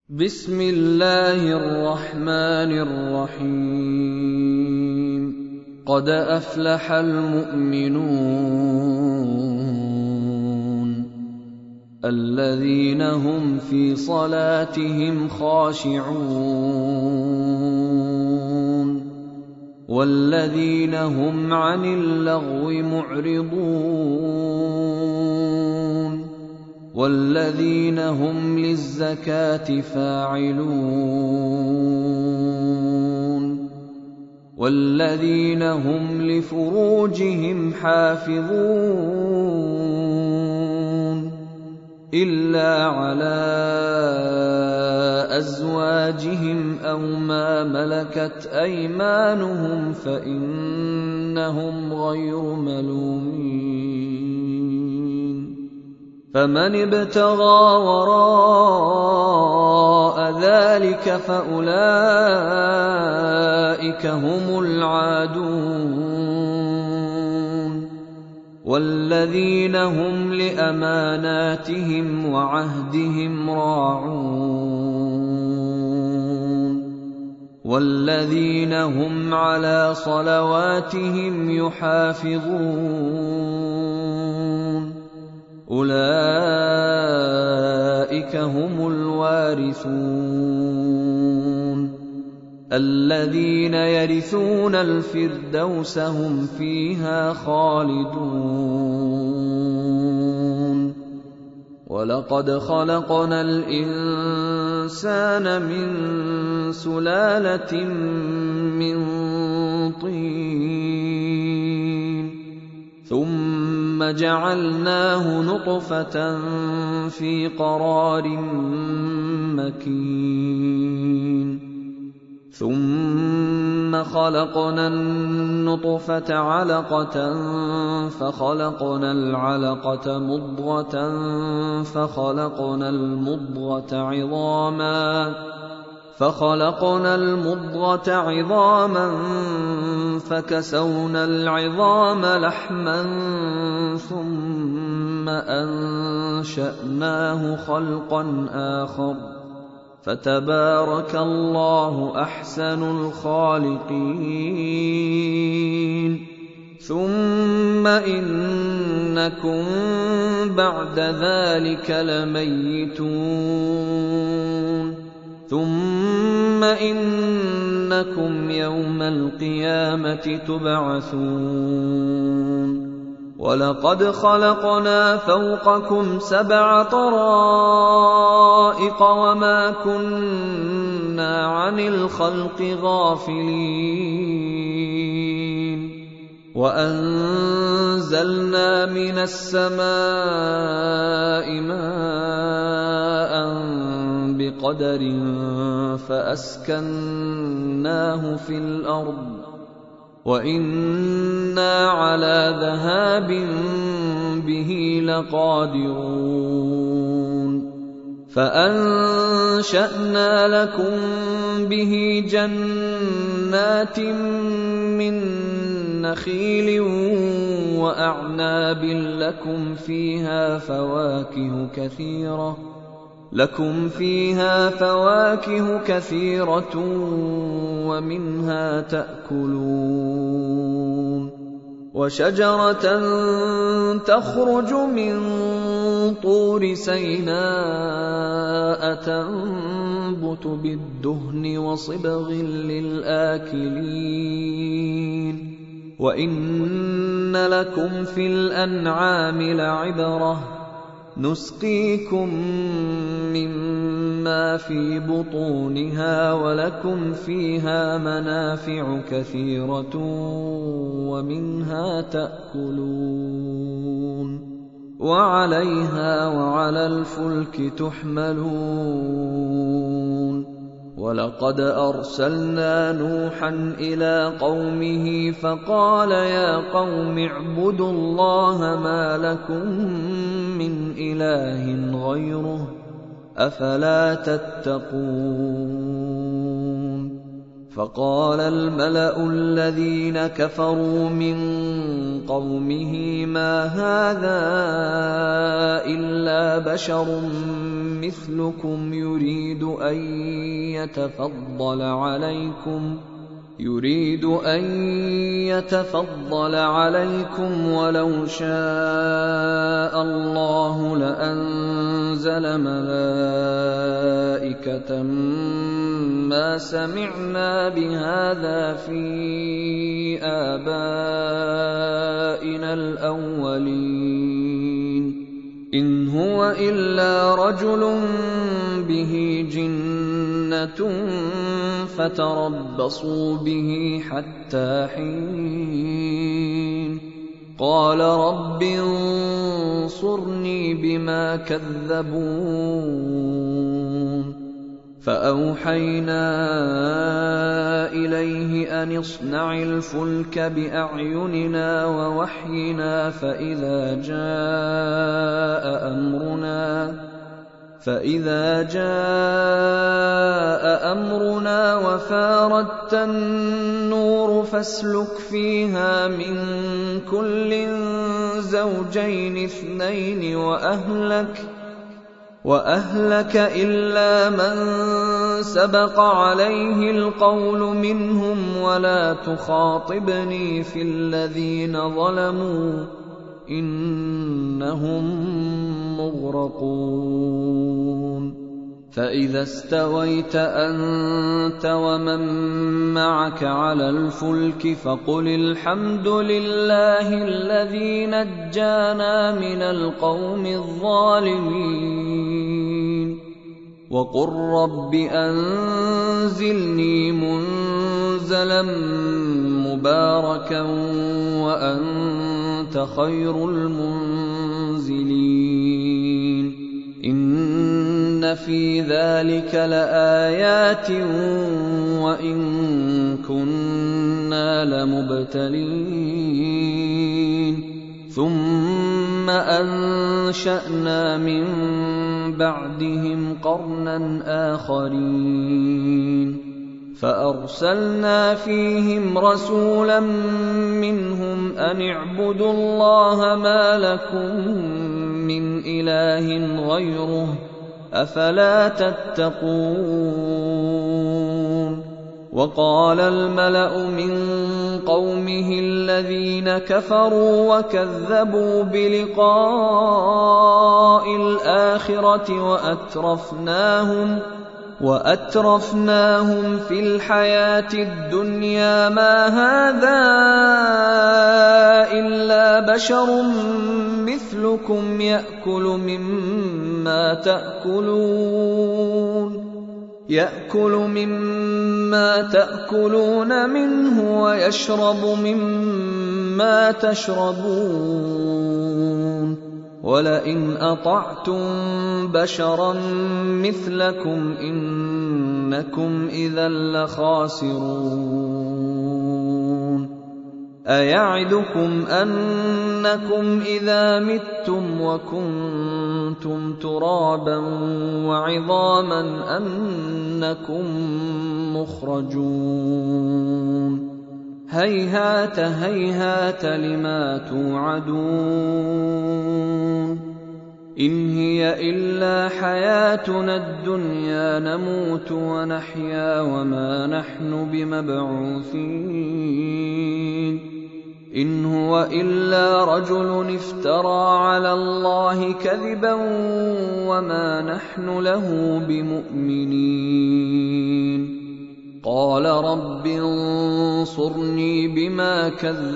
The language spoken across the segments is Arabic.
بسم الله الرحمن الرحيم قد أفلح المؤمنون الذين هم في صلاتهم خاشعون والذين هم عن اللغو معرضون والذين هم للزكاة فاعلون والذين هم لفروجهم حافظون إلا على أزواجهم أو ما ملكت أيمانهم فإنهم غير ملومين فمن ابتغى وراء ذلك فأولئك هم العادون والذين هم لأماناتهم وعهدهم راعون والذين هم على صلواتهم يحافظون أولئك هم الوارثون الذين يرثون الفردوس هم فيها خالدون ولقد خلقنا الإنسان من سلالة من طين ثم جعلناه نطفة في قرار مكين ثم خلقنا النطفة علقة فخلقنا العلقة مضغة فخلقنا المضغة عظاما فكسونا العظام لحما ثم أنشأناه خلقا آخر فتبارك الله أحسن الخالقين ثم إنكم بعد ذلك لميتون ثم إنكم يوم القيامة تبعثون ولقد خلقنا فوقكم 7 طرائق وما كنا عن الخلق غافلين وأنزلنا من السماء ماء بقدر فأسكناه في الأرض وإنا على ذهاب به لقادرون فأنشأنا لكم به جنات من نخيل وأعناب لكم فيها فواكه كثيرة ومنها تأكلون وشجرة تخرج من طور سيناء تنبت بالدهن وصبغ للآكلين وإن لكم في الأنعام لعبرة نسقيكم مما في بطونها ولكم فيها منافع كثيرة ومنها تأكلون وعليها وعلى الفلك تحملون ولقد أرسلنا نوحا إلى قومه فقال يا قوم اعبدوا الله ما لكم من إله غيره أفلا تتقون فقال الملأ الذين كفروا من قومه ما هذا إلا بشر مثلكم يريد أن يتفضل عليكم ولو شاء الله لأنزل ملائكة ما سمعنا بهذا في آبائنا الأولين إن هو إلا رجل به جنة فتربصوا به حتى حين قال رب انصرني بما كذبون فأوحينا إليه أن اصنع الفلك بأعيننا ووحينا فإذا جاء أمرنا وفاردت النور فاسلك فيها من كل زوجين اثنين وأهلك إلا من سبق عليه القول منهم ولا تخاطبني في الذين ظلموا إنهم مغرقون فإذا استويت أنت ومن معك على الفلك فقل الحمد لله الذي نجانا من القوم الظالمين وقل رب أنزلني منزلا مباركا وأنت خير المنزلين إن في ذلك لآيات وإن كنا لمبتلين ثم أنشأنا من بعدهم قرنا آخرين فأرسلنا فيهم رسولا منهم أن اعبدوا الله ما لكم من إله غيره أفلا تتقون وقال الملأ من قومه الذين كفروا وكذبوا بلقاء الآخرة وأترفناهم في الحياة الدنيا ما هذا إلا بشر مثلكم يأكل مما تأكلون منه ويشرب مما تشربون ولئن أطعتم بشرا مثلكم إنكم إذا لخاسرون أيعدكم أنكم إذا متم وكنتم ترابا وعظاما أنكم مخرجون هيهات هيهات لما توعدون إن هي إلا حياتنا الدنيا نموت ونحيا وما نحن بمبعوثين إن هو إلا رجل افترى على الله كذبا وما نحن له بمؤمنين قال رب انصرني بما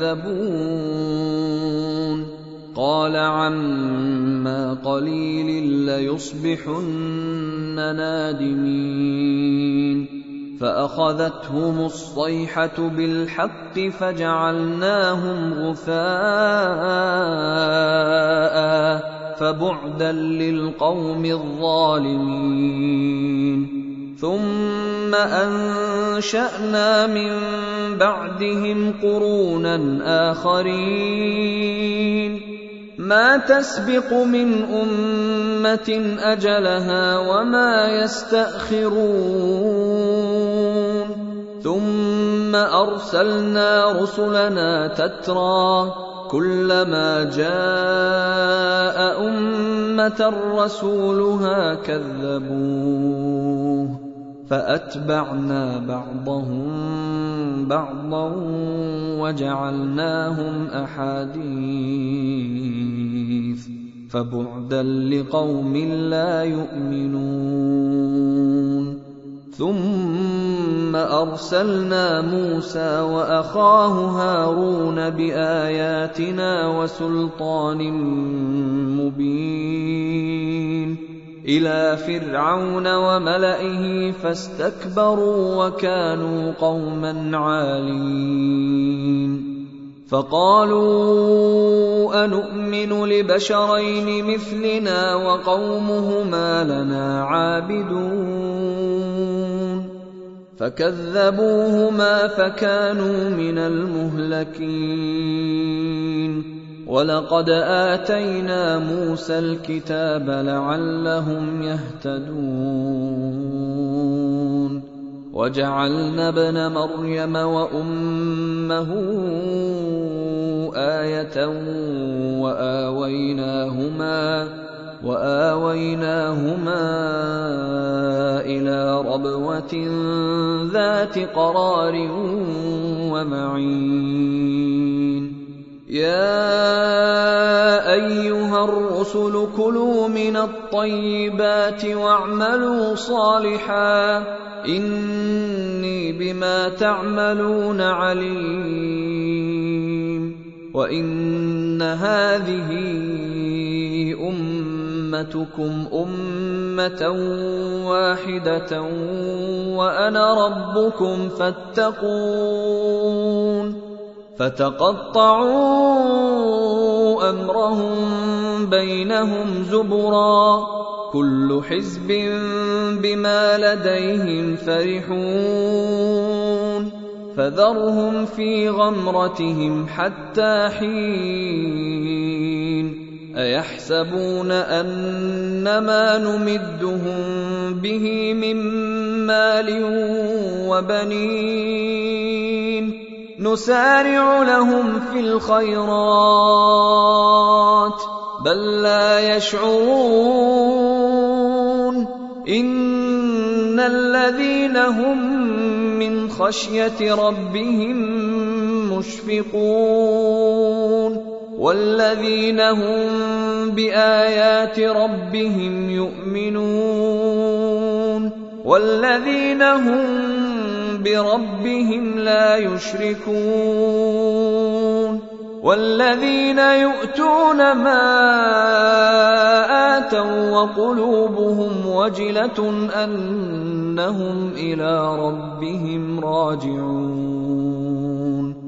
كذبون قال عما قليل ليصبحن نادمين فأخذتهم الصيحة بالحق فجعلناهم غثاء فبعدا للقوم الظالمين ثم أنشأنا من بعدهم قرونا آخرين ما تسبق من أمة أجلها وما يستأخرون ثم أرسلنا رسلنا تترى كلما جاء أمة رسولها كذبوه فأتبعنا بعضهم بعضا وجعلناهم أحاديث فبعدا لقوم لا يؤمنون. ثم أرسلنا موسى وأخاه هارون بآياتنا وسلطان مبين إلى فرعون وملئه فاستكبروا وكانوا قوما عالين. فقالوا أنؤمن لبشرين مثلنا وقومهما لنا عابدون فكذبوهما فكانوا من المهلكين. ولقد آتينا موسى الكتاب لعلهم يهتدون وجعلنا ابن مريم وأمه آية وآويناهما إلى ربوة ذات قرار ومعين. يا أيها الرسل كلوا من الطيبات واعملوا صالحا إني بما تعملون عليم. وإن هذه أمتكم أمة واحدة وأنا ربكم فاتقون. فتقطعوا أمرهم بينهم زبرا كل حزب بما لديهم فرحون. فذرهم في غمرتهم حتى حين. أيحسبون أنما نمدهم به من مال وبنين نسارع لهم في الخيرات بل لا يشعرون. إن الذين هم من خشية ربهم مشفقون والذين هم بآيات ربهم يؤمنون والذين هم بربهم لا يشركون والذين يؤتون ما آتوا وقلوبهم وجلة أنهم إلى ربهم راجعون.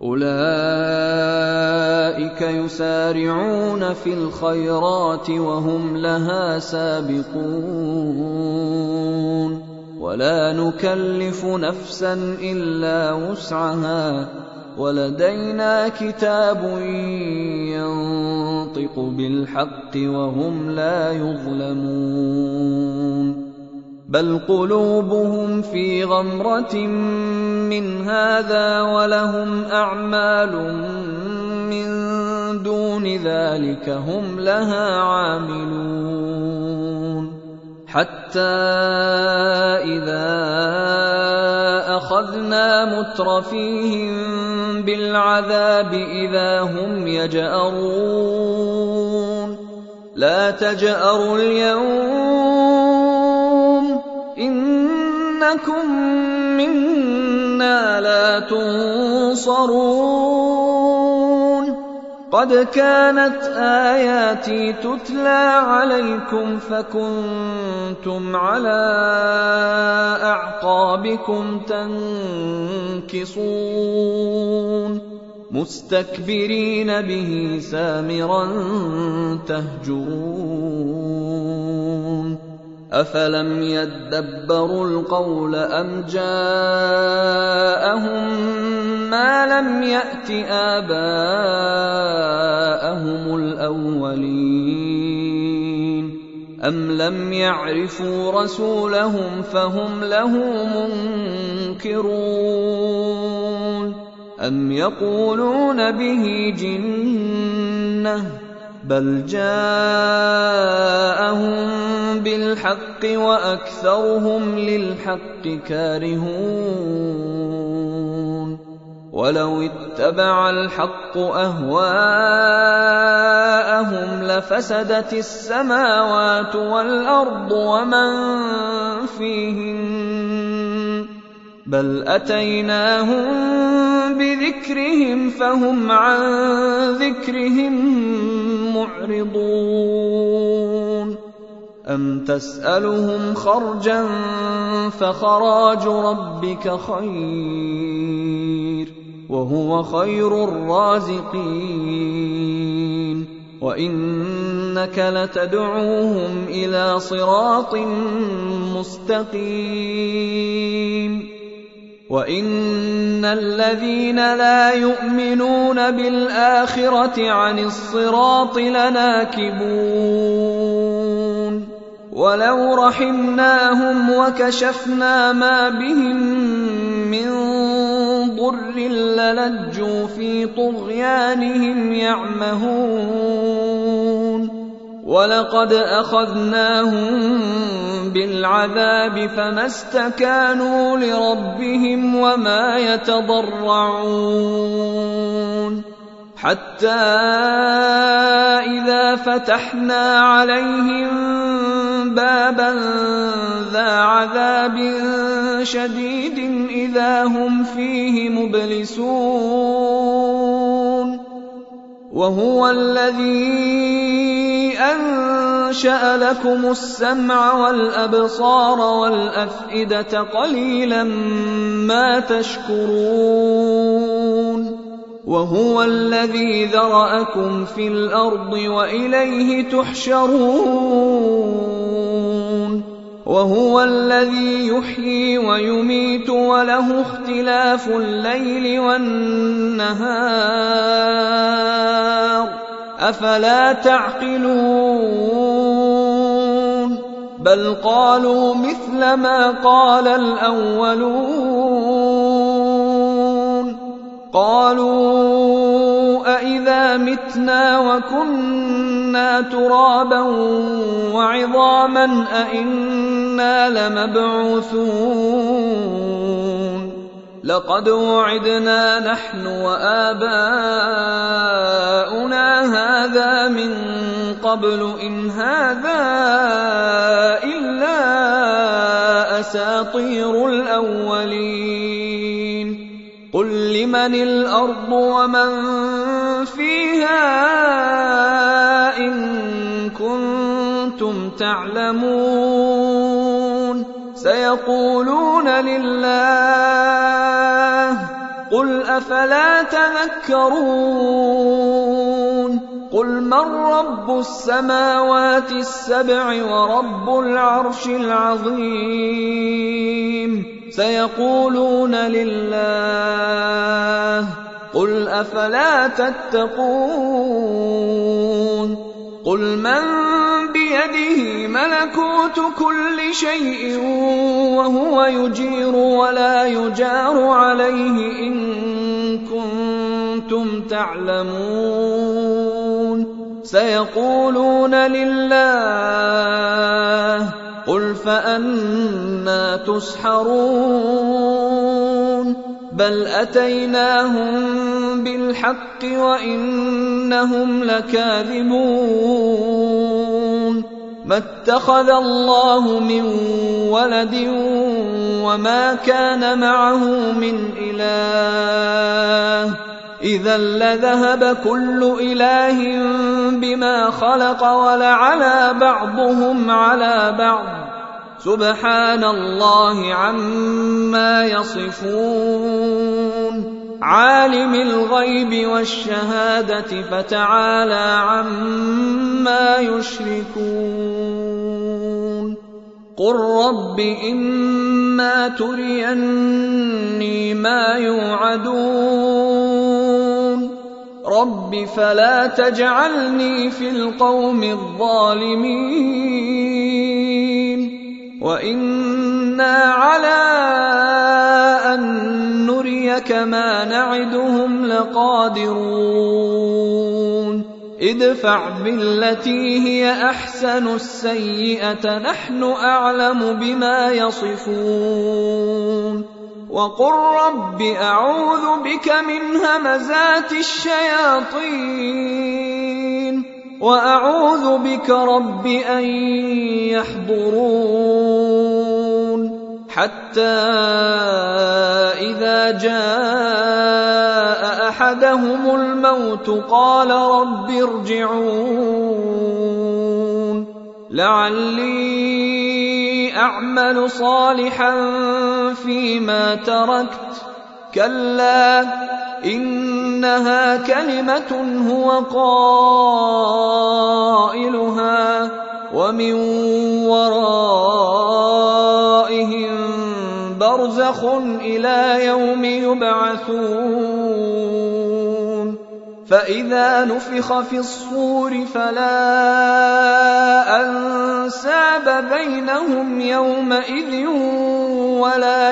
أولئك يسارعون في الخيرات وهم لها سابقون ولا نكلف نفسا إلا وسعها ولدينا كتاب ينطق بالحق وهم لا يظلمون. بل قلوبهم في غمرة من هذا ولهم أعمال من دون ذلك هم لها عاملون. حتى إذا أخذنا مترفيهم بالعذاب إذا هم يجأرون. لا تجأروا اليوم إنكم منا لا تنصرون. قد كانت آياتي تتلى عليكم فكنتم على أعقابكم تنكصون مستكبرين به سامرا تهجرون. أفلم يدبروا القول أم جاءهم ما لم يأت آباءهم الأولين أم لم يعرفوا رسولهم فهم له منكرون. أَمْ يَقُولُونَ بِهِ جِنَّةٌ بَلْ جَاءَهُم بِالْحَقِّ وَأَكْثَرُهُمْ لِلْحَقِّ كَارِهُونَ وَلَوِ اتَّبَعَ الْحَقُّ أَهْوَاءَهُمْ لَفَسَدَتِ السَّمَاوَاتُ وَالْأَرْضُ وَمَن فِيهِنَّ بَلْ أَتَيْنَاهُم بِذِكْرِهِمْ فَهُمْ عَن ذِكْرِهِم مُّعْرِضُونَ أَمْ تَسْأَلُهُمْ خَرْجًا فَخَرَاجُ رَبِّكَ خَيْرٌ وَهُوَ خَيْرُ الرَّازِقِينَ وَإِنَّكَ لَتَدْعُوهُمْ إِلَىٰ صِرَاطٍ مُّسْتَقِيمٍ وَإِنَّ الَّذِينَ لَا يُؤْمِنُونَ بِالْآخِرَةِ عَنِ الصِّرَاطِ لَنَاكِبُونَ وَلَوْ رَحِمْنَاهُمْ وَكَشَفْنَا مَا بِهِم مِّن ضُرٍّ لَّلَجُّوا فِي طُغْيَانِهِمْ يَعْمَهُونَ وَلَقَدْ أَخَذْنَاهُم بِالْعَذَابِ فَمَا اسْتَكَانُوا لِرَبِّهِمْ وَمَا يَتَضَرَّعُونَ حَتَّى إِذَا فَتَحْنَا عَلَيْهِم بَابًا ذَا عَذَابٍ شَدِيدٍ إِذَا هُمْ فِيهِ مُبْلِسُونَ وَهُوَ الَّذِي أَنشَأَ لَكُمُ السَّمْعَ وَالْأَبْصَارَ وَالْأَفْئِدَةَ قَلِيلًا مَا تَشْكُرُونَ وَهُوَ الَّذِي ذَرَأَكُمْ فِي الْأَرْضِ وَإِلَيْهِ تُحْشَرُونَ وَهُوَ الَّذِي يُحْيِي وَيُمِيتُ وَلَهُ اخْتِلَافُ اللَّيْلِ وَالنَّهَارِ أَفَلَا تَعْقِلُونَ بَلْ قَالُوا مِثْلَ مَا قَالَ الْأَوَّلُونَ قَالُوا أَإِذَا مِتْنَا وَكُنَّا تُرَابًا وَعِظَامًا أَإِنَّا لَمَبْعُوثُونَ لَقَدْ وُعِدْنَا نَحْنُ وَآبَاؤُنَا هَذَا مِن قَبْلُ إِنْ هَذَا إِلَّا أَسَاطِيرُ الْأَوَّلِينَ قُل لِّمَنِ الْأَرْضُ وَمَن فِيهَا إِن كُنتُمْ تَعْلَمُونَ سَيَقُولُونَ لِلَّهِ قُلْ أَفَلَا تَذَكَّرُونَ قُلْ مَن رَّبُّ السَّمَاوَاتِ السَّبْعِ وَرَبُّ الْعَرْشِ الْعَظِيمِ سَيَقُولُونَ لِلَّهِ قُلْ أَفَلَا تَتَّقُونَ قُلْ مَن بِيَدِهِ مَلَكُوتُ كُلِّ شَيْءٍ وَهُوَ يُجِيرُ وَلَا يُجَارُ عَلَيْهِ إِن كُنتُمْ تَعْلَمُونَ سَيَقُولُونَ لِلَّهِ قُلْ فَأَنَّىٰ تُسْحَرُونَ بَلْ أَتَيْنَاهُم بِالْحَقِّ وَإِنَّهُمْ لَكَاذِبُونَ مَا اتَّخَذَ اللَّهُ مِن وَلَدٍ وَمَا كَانَ مَعَهُ مِنْ إِلَٰهٍ إِذًا لَّذَهَبَ كُلُّ إِلَٰهٍ بِمَا خَلَقَ وَلَعَلَا بَعْضُهُمْ عَلَىٰ بَعْضٍ سُبْحَانَ اللَّهِ عَمَّا يَصِفُونَ عَالِمِ الْغَيْبِ وَالشَّهَادَةِ فَتَعَالَىٰ عَمَّا يُشْرِكُونَ قُل رَّبِّ إِمَّا تُرِيَنِّي مَا يُوعَدُونَ رَبِّ فَلَا تَجْعَلْنِي فِي الْقَوْمِ الظَّالِمِينَ وَإِنَّا عَلَىٰ أَن نُّرِيَكَ إنك ما نعدهم لقادرون ادفع بالتي هي أحسن السيئة نحن أعلم بما يصفون وقل رب أعوذ بك من همزات الشياطين وأعوذ بك رب أن يحضرون حتى إذا جاء أحدهم الموت قال رب ارجعون لعلي أعمل صالحا فيما تركت كلا إنها كلمة هو قائلها ومن ورائهم برزخ إلى يوم يبعثون فإذا نفخ في الصور فلا أنساب بينهم يومئذ ولا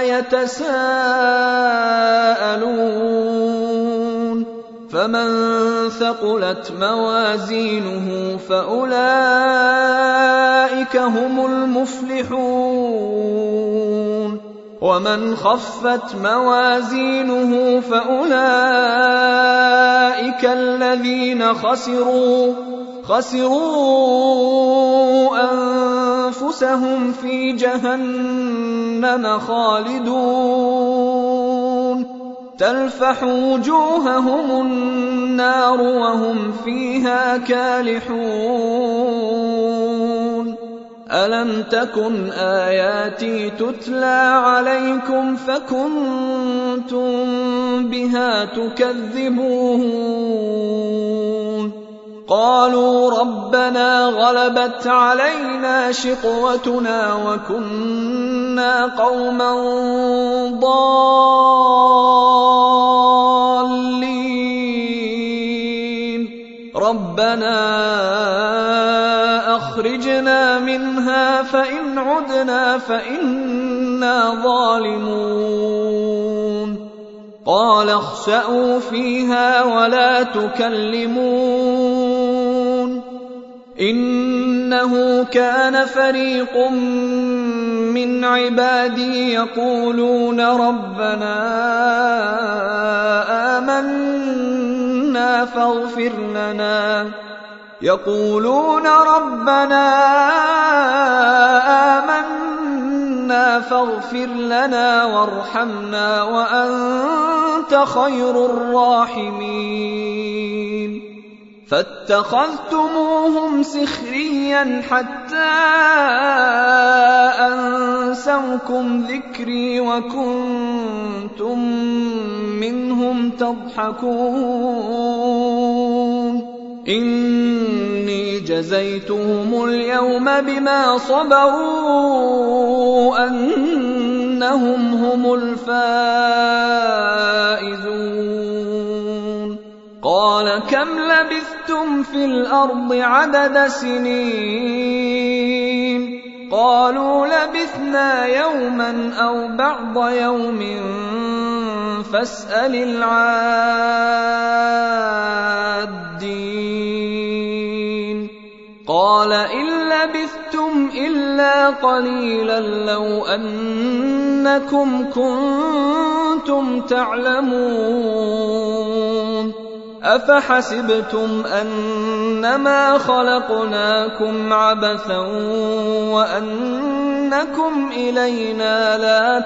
يتساءلون فمن ثقلت موازينه فأولئك هم المفلحون ومن خفت موازينه فأولئك الذين خسروا أنفسهم في جهنم خالدون تلفح وجوههم النار وهم فيها كالحون ألم تكن آياتي تتلى عليكم فكنتم بها تكذبون قالوا ربنا غلبت علينا شقوتنا وكنا قوما ضالين ربنا أخرجنا منها فإن عدنا فإنا ظالمون قال اخسئوا فيها ولا تكلمون إنه كان فريق من عبادي يقولون ربنا آمنا فاغفر لنا وارحمنا وأنت خير الراحمين فاتخذتموهم سخريا حتى أنسوكم ذكري وكنتم منهم تضحكون إني جزيتهم اليوم بما صبروا أنهم هم الفائزون قال كم لبثتم في الأرض عدد سنين قالوا لبثنا يوما أو بعض يوم فاسأل العادين قال إن لبثتم إلا قليلا لو أنكم كنتم تعلمون أفحسبتم أنما خلقناكم عبثا وأنكم إلينا لا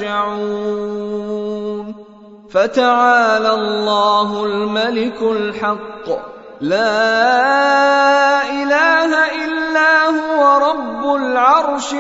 ترجعون فتعالى الله الملك الحق لا إله إلا هو رب العرش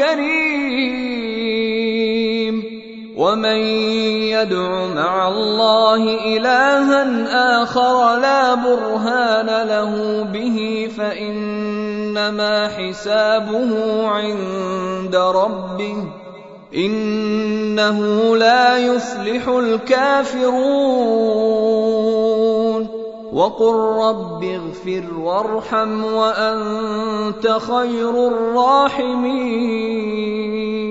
الكريم ومن يدع مع الله إلها آخر لا برهان له به فإنما حسابه عند ربه إنه لا يفلح الكافرون وقل رب اغفر وارحم وأنت خير الراحمين